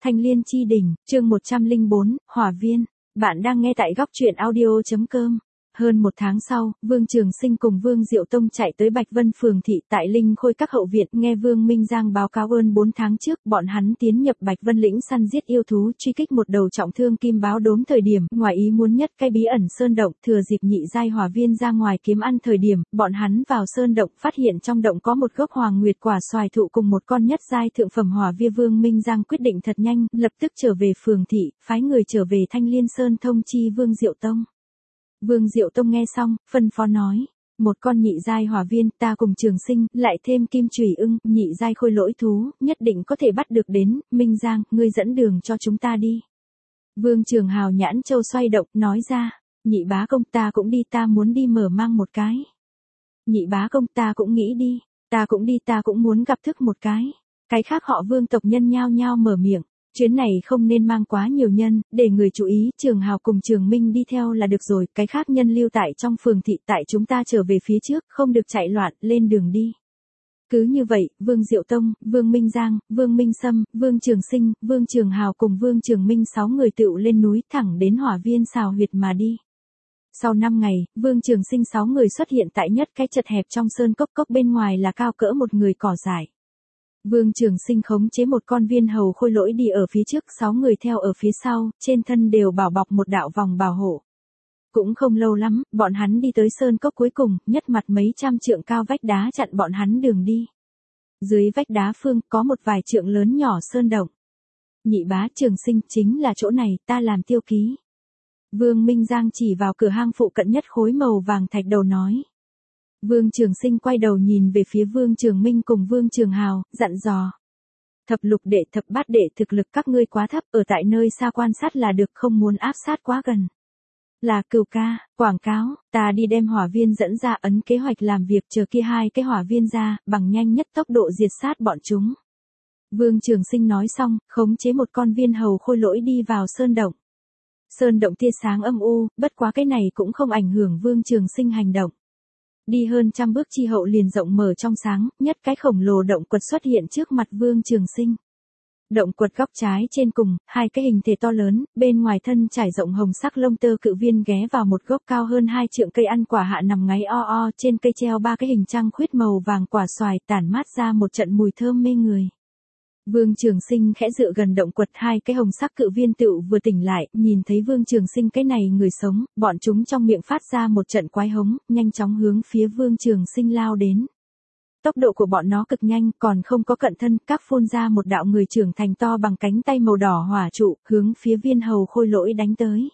Thanh Liên Chi Đỉnh, chương 104, Hỏa Viên. Bạn đang nghe tại góc truyện audio.com. Hơn một tháng sau, Vương Trường Sinh cùng Vương Diệu Tông chạy tới Bạch Vân Phường thị tại Linh Khôi các hậu viện, nghe Vương Minh Giang báo cáo ơn 4 tháng trước, bọn hắn tiến nhập Bạch Vân lĩnh săn giết yêu thú, truy kích một đầu trọng thương kim báo đốm thời điểm, ngoài ý muốn nhất cái bí ẩn sơn động, thừa dịp nhị giai hỏa viên ra ngoài kiếm ăn thời điểm, bọn hắn vào sơn động, phát hiện trong động có một gốc hoàng nguyệt quả xoài thụ cùng một con nhất giai thượng phẩm hỏa via. Vương Minh Giang quyết định thật nhanh, lập tức trở về phường thị, phái người trở về Thanh Liên Sơn thông chi Vương Diệu Tông. Vương Diệu Tông nghe xong, phân phó nói, một con nhị giai hỏa viên, ta cùng Trường Sinh, lại thêm kim chủy ưng, nhị giai khôi lỗi thú, nhất định có thể bắt được đến. Minh Giang, ngươi dẫn đường cho chúng ta đi. Vương Trường Hào nhãn châu xoay động, nói ra, nhị bá công, ta cũng đi, ta muốn đi mở mang một cái. Nhị bá công, ta cũng nghĩ đi, ta cũng đi, ta cũng muốn gặp thức một cái. Cái khác họ Vương tộc nhân nhao nhao mở miệng. Chuyến này không nên mang quá nhiều nhân, để người chú ý, Trường Hào cùng Trường Minh đi theo là được rồi, cái khác nhân lưu tại trong phường thị, tại chúng ta trở về phía trước, không được chạy loạn, lên đường đi. Cứ như vậy, Vương Diệu Tông, Vương Minh Giang, Vương Minh Sâm, Vương Trường Sinh, Vương Trường Hào cùng Vương Trường Minh 6 người tựu lên núi thẳng đến hỏa viên xào huyệt mà đi. Sau 5 ngày, Vương Trường Sinh 6 người xuất hiện tại nhất cái chật hẹp trong sơn cốc, cốc bên ngoài là cao cỡ một người cỏ dại. Vương Trường Sinh khống chế một con viên hầu khôi lỗi đi ở phía trước, 6 người theo ở phía sau, trên thân đều bảo bọc một đạo vòng bảo hộ. Cũng không lâu lắm, bọn hắn đi tới sơn cốc cuối cùng, nhất mặt mấy trăm trượng cao vách đá chặn bọn hắn đường đi. Dưới vách đá phương, có một vài trượng lớn nhỏ sơn động. Nhị bá, Trường Sinh, chính là chỗ này, ta làm tiêu ký. Vương Minh Giang chỉ vào cửa hang phụ cận nhất khối màu vàng thạch đầu nói. Vương Trường Sinh quay đầu nhìn về phía Vương Trường Minh cùng Vương Trường Hào, dặn dò. Thập lục đệ, thập bát đệ, thực lực các ngươi quá thấp, ở tại nơi xa quan sát là được, không muốn áp sát quá gần. Là Cửu ca, quảng cáo, ta đi đem hỏa viên dẫn ra, ấn kế hoạch làm việc, chờ kia 2 cái hỏa viên ra, bằng nhanh nhất tốc độ diệt sát bọn chúng. Vương Trường Sinh nói xong, khống chế một con viên hầu khôi lỗi đi vào sơn động. Sơn động tia sáng âm u, bất quá cái này cũng không ảnh hưởng Vương Trường Sinh hành động. Đi hơn trăm bước chi hậu liền rộng mở trong sáng, nhất cái khổng lồ động quật xuất hiện trước mặt Vương Trường Sinh. Động quật góc trái trên cùng, 2 cái hình thể to lớn, bên ngoài thân trải rộng hồng sắc lông tơ cự viên ghé vào một gốc cao hơn 2 trượng cây ăn quả hạ nằm ngáy o o, trên cây treo 3 cái hình trăng khuyết màu vàng quả xoài tản mát ra một trận mùi thơm mê người. Vương Trường Sinh khẽ dựa gần động quật, 2 cái hồng sắc cự viên tựu vừa tỉnh lại, nhìn thấy Vương Trường Sinh cái này người sống, bọn chúng trong miệng phát ra một trận quái hống, nhanh chóng hướng phía Vương Trường Sinh lao đến. Tốc độ của bọn nó cực nhanh, còn không có cận thân, các phun ra một đạo người trưởng thành to bằng cánh tay màu đỏ hỏa trụ, hướng phía viên hầu khôi lỗi đánh tới.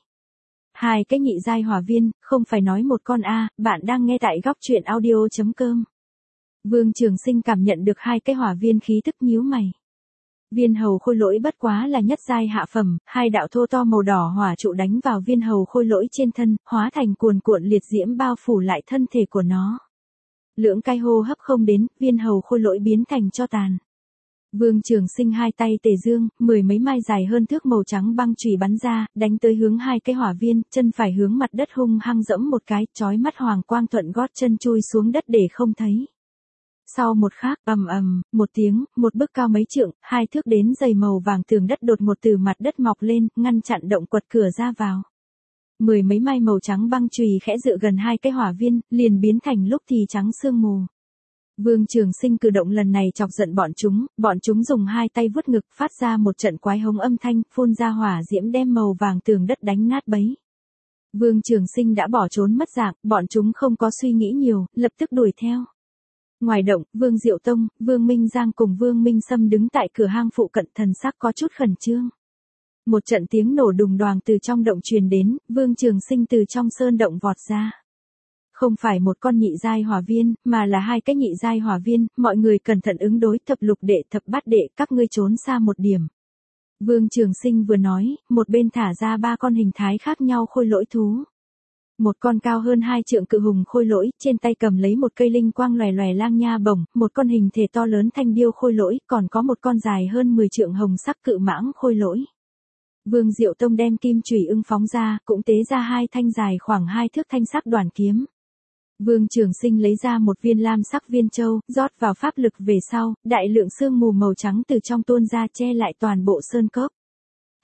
2 cái nhị giai hỏa viên, không phải nói một con a, bạn đang nghe tại góc truyện audio.com. Vương Trường Sinh cảm nhận được 2 cái hỏa viên khí tức nhíu mày. Viên hầu khôi lỗi bất quá là nhất giai hạ phẩm, 2 đạo thô to màu đỏ hỏa trụ đánh vào viên hầu khôi lỗi trên thân, hóa thành cuồn cuộn liệt diễm bao phủ lại thân thể của nó. Lưỡng cái hô hấp không đến, viên hầu khôi lỗi biến thành tro tàn. Vương Trường Sinh 2 tay tề dương, 10 mấy mai dài hơn thước màu trắng băng chùy bắn ra, đánh tới hướng 2 cái hỏa viên, chân phải hướng mặt đất hung hăng dẫm một cái, chói mắt hoàng quang thuận gót chân chui xuống đất để không thấy. Sau một khắc, một tiếng, một bức cao mấy trượng, 2 thước đến dày màu vàng tường đất đột ngột từ mặt đất mọc lên, ngăn chặn động quật cửa ra vào. 10 mấy mai màu trắng băng chùy khẽ dựa gần 2 cái hỏa viên, liền biến thành lúc thì trắng sương mù. Vương Trường Sinh cử động lần này chọc giận bọn chúng dùng 2 tay vuốt ngực, phát ra một trận quái hống âm thanh, phun ra hỏa diễm đem màu vàng tường đất đánh nát bấy. Vương Trường Sinh đã bỏ trốn mất dạng, bọn chúng không có suy nghĩ nhiều, lập tức đuổi theo. Ngoài động, Vương Diệu Tông, Vương Minh Giang cùng Vương Minh Sâm đứng tại cửa hang phụ cận, thần sắc có chút khẩn trương. Một trận tiếng nổ đùng đoàng từ trong động truyền đến, Vương Trường Sinh từ trong sơn động vọt ra. Không phải một con nhị giai hỏa viên, mà là 2 cái nhị giai hỏa viên, mọi người cẩn thận ứng đối, thập lục đệ, thập bát đệ, các ngươi trốn xa một điểm. Vương Trường Sinh vừa nói, một bên thả ra 3 con hình thái khác nhau khôi lỗi thú. Một con cao hơn 2 trượng cự hùng khôi lỗi, trên tay cầm lấy một cây linh quang lòe lòe lang nha bổng, một con hình thể to lớn thanh điêu khôi lỗi, còn có một con dài hơn 10 trượng hồng sắc cự mãng khôi lỗi. Vương Diệu Tông đem kim chủy ưng phóng ra, cũng tế ra 2 thanh dài khoảng 2 thước thanh sắc đoàn kiếm. Vương Trường Sinh lấy ra một viên lam sắc viên châu, rót vào pháp lực về sau, đại lượng sương mù màu trắng từ trong tuôn ra che lại toàn bộ sơn cốc.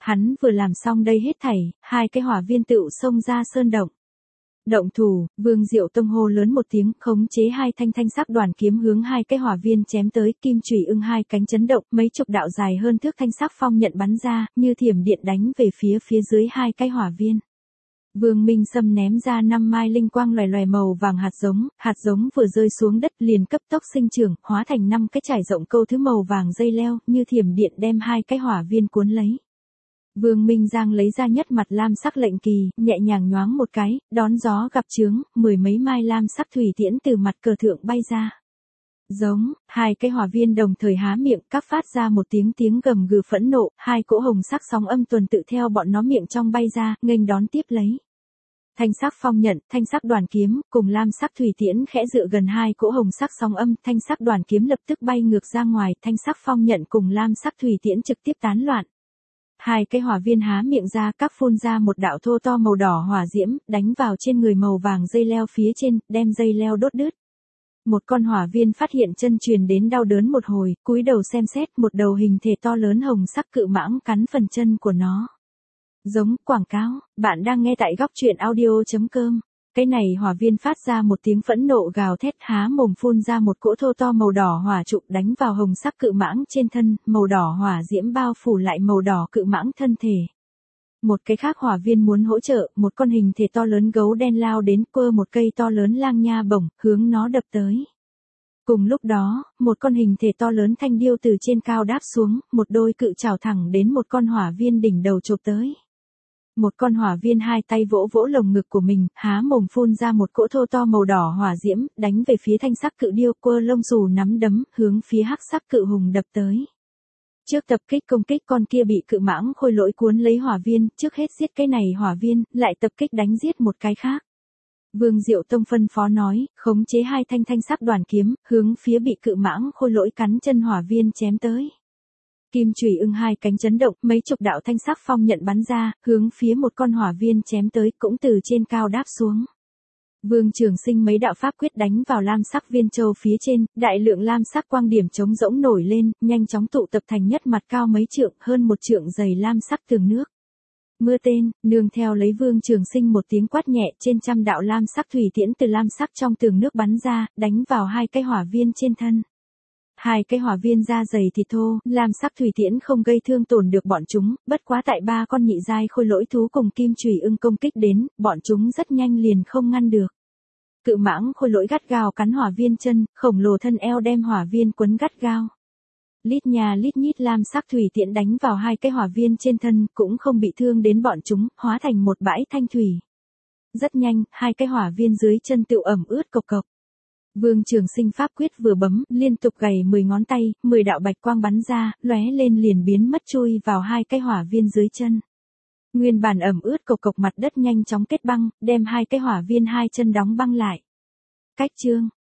Hắn vừa làm xong đây hết thảy, hai cái hỏa viên tựu xông ra sơn động. Động thủ, Vương Diệu Tông hô lớn một tiếng, khống chế hai thanh thanh sắc đoàn kiếm hướng hai cái hỏa viên chém tới, kim chùy ưng hai cánh chấn động, mấy chục đạo dài hơn thước thanh sắc phong nhận bắn ra, như thiểm điện đánh về phía dưới hai cái hỏa viên. Vương Minh Sâm ném ra 5 mai linh quang loè loè màu vàng hạt giống vừa rơi xuống đất liền cấp tốc sinh trưởng, hóa thành 5 cái trải rộng câu thứ màu vàng dây leo, như thiểm điện đem hai cái hỏa viên cuốn lấy. Vương Minh Giang lấy ra nhất mặt lam sắc lệnh kỳ, nhẹ nhàng nhoáng một cái, đón gió gặp chướng, 10 mấy mai lam sắc thủy tiễn từ mặt cờ thượng bay ra. Giống, hai cái hỏa viên đồng thời há miệng, các phát ra một tiếng gầm gừ phẫn nộ, hai cỗ hồng sắc sóng âm tuần tự theo bọn nó miệng trong bay ra, nghênh đón tiếp lấy. Thanh sắc phong nhận, thanh sắc đoàn kiếm, cùng lam sắc thủy tiễn khẽ dựa gần hai cỗ hồng sắc sóng âm, thanh sắc đoàn kiếm lập tức bay ngược ra ngoài, thanh sắc phong nhận cùng lam sắc thủy tiễn trực tiếp tán loạn. Hai cái hỏa viên há miệng ra, các phun ra một đạo thô to màu đỏ hỏa diễm, đánh vào trên người màu vàng dây leo phía trên, đem dây leo đốt đứt. Một con hỏa viên phát hiện chân truyền đến đau đớn một hồi, cúi đầu xem xét, một đầu hình thể to lớn hồng sắc cự mãng cắn phần chân của nó. Giống, quảng cáo, bạn đang nghe tại góc truyện audio.com. Cái này hỏa viên phát ra một tiếng phẫn nộ gào thét, há mồm phun ra một cỗ thô to màu đỏ hỏa trụ đánh vào hồng sắc cự mãng trên thân, màu đỏ hỏa diễm bao phủ lại màu đỏ cự mãng thân thể. Một cái khác hỏa viên muốn hỗ trợ, một con hình thể to lớn gấu đen lao đến quơ một cây to lớn lang nha bổng, hướng nó đập tới. Cùng lúc đó, một con hình thể to lớn thanh điêu từ trên cao đáp xuống, một đôi cự chảo thẳng đến một con hỏa viên đỉnh đầu chộp tới. Một con hỏa viên hai tay vỗ vỗ lồng ngực của mình, há mồm phun ra một cỗ thô to màu đỏ hỏa diễm, đánh về phía thanh sắc cự điêu, quơ lông xù nắm đấm, hướng phía hắc sắc cự hùng đập tới. Trước tập kích công kích con kia bị cự mãng khôi lỗi cuốn lấy hỏa viên, trước hết giết cái này hỏa viên, lại tập kích đánh giết một cái khác. Vương Diệu Tông phân phó nói, khống chế hai thanh thanh sắc đoàn kiếm, hướng phía bị cự mãng khôi lỗi cắn chân hỏa viên chém tới. Kim chùy ưng hai cánh chấn động, mấy chục đạo thanh sắc phong nhận bắn ra, hướng phía một con hỏa viên chém tới, cũng từ trên cao đáp xuống. Vương Trường Sinh mấy đạo pháp quyết đánh vào lam sắc viên châu phía trên, đại lượng lam sắc quang điểm trống rỗng nổi lên, nhanh chóng tụ tập thành nhất mặt cao mấy trượng, hơn một trượng dày lam sắc tường nước. Mưa tên, nương theo lấy Vương Trường Sinh một tiếng quát nhẹ, trên trăm đạo lam sắc thủy tiễn từ lam sắc trong tường nước bắn ra, đánh vào hai cái hỏa viên trên thân. Hai cái hỏa viên da dày thịt thô, lam sắc thủy tiễn không gây thương tổn được bọn chúng, bất quá tại ba con nhị giai khôi lỗi thú cùng kim chùy ưng công kích đến, bọn chúng rất nhanh liền không ngăn được. Cự mãng khôi lỗi gắt gao cắn hỏa viên chân, khổng lồ thân eo đem hỏa viên quấn gắt gao. Lít nhà lít nhít lam sắc thủy tiễn đánh vào hai cái hỏa viên trên thân, cũng không bị thương đến bọn chúng, hóa thành một bãi thanh thủy. Rất nhanh, hai cái hỏa viên dưới chân tựu ẩm ướt cộc cộc. Vương Trường Sinh pháp quyết vừa bấm, liên tục gảy 10 ngón tay, 10 đạo bạch quang bắn ra, lóe lên liền biến mất chui vào hai cái hỏa viên dưới chân. Nguyên bản ẩm ướt cộc cộc mặt đất nhanh chóng kết băng, đem hai cái hỏa viên hai chân đóng băng lại. Cách chương